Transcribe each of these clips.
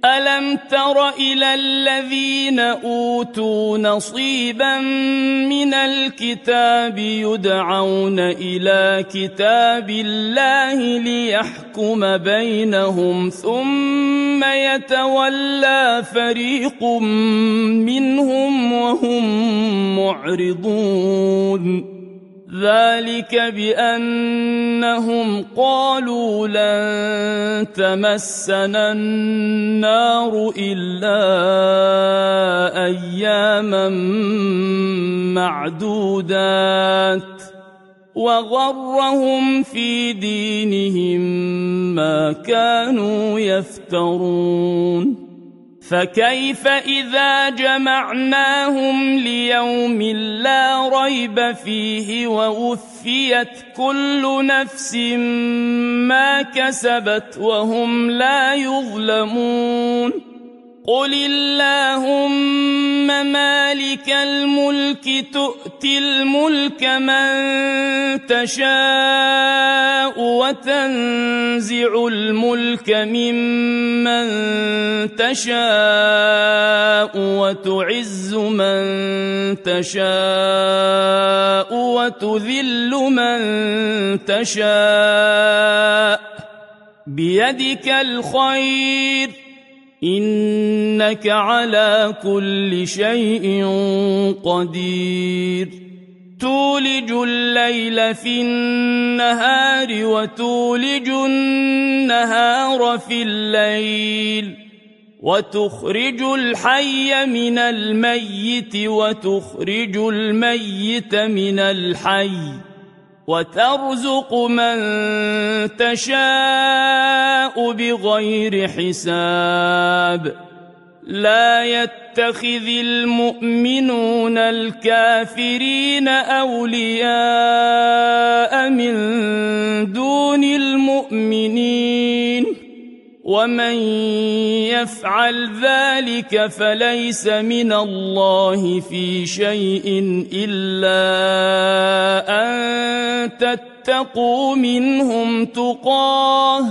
ألم تر إلى الذين أوتوا نصيبا من الكتاب يدعون إلى كتاب الله ليحكم بينهم ثم يتولى فريق منهم وهم معرضون ذلك بأنهم قالوا لن تمسنا النار إلا أياما معدودات وغرهم في دينهم ما كانوا يفترون فكيف إذا جمعناهم ليوم لا ريب فيه ووفيت كل نفس ما كسبت وهم لا يظلمون قل اللهم مالك الملك تؤتي الملك من تشاء وتنزع الملك ممن تشاء وتعز من تشاء وتذل من تشاء بيدك الخير إنك على كل شيء قدير تولج الليل في النهار وتولج النهار في الليل وتخرج الحي من الميت وتخرج الميت من الحي وترزق من تشاء بغير حساب لا يتخذ المؤمنون الكافرين أولياء من دون المؤمنين ومن يفعل ذلك فليس من الله في شيء إلا أن تتقوا منهم تقاه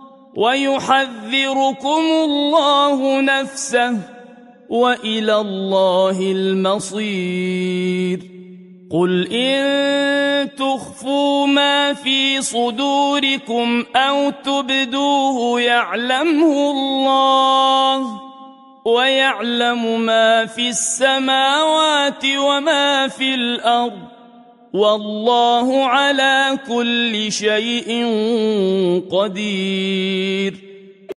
ويحذركم الله نفسه وإلى الله المصير قل إن تخفوا ما في صدوركم أو تبدوه يعلمه الله ويعلم ما في السماوات وما في الأرض والله على كل شيء قدير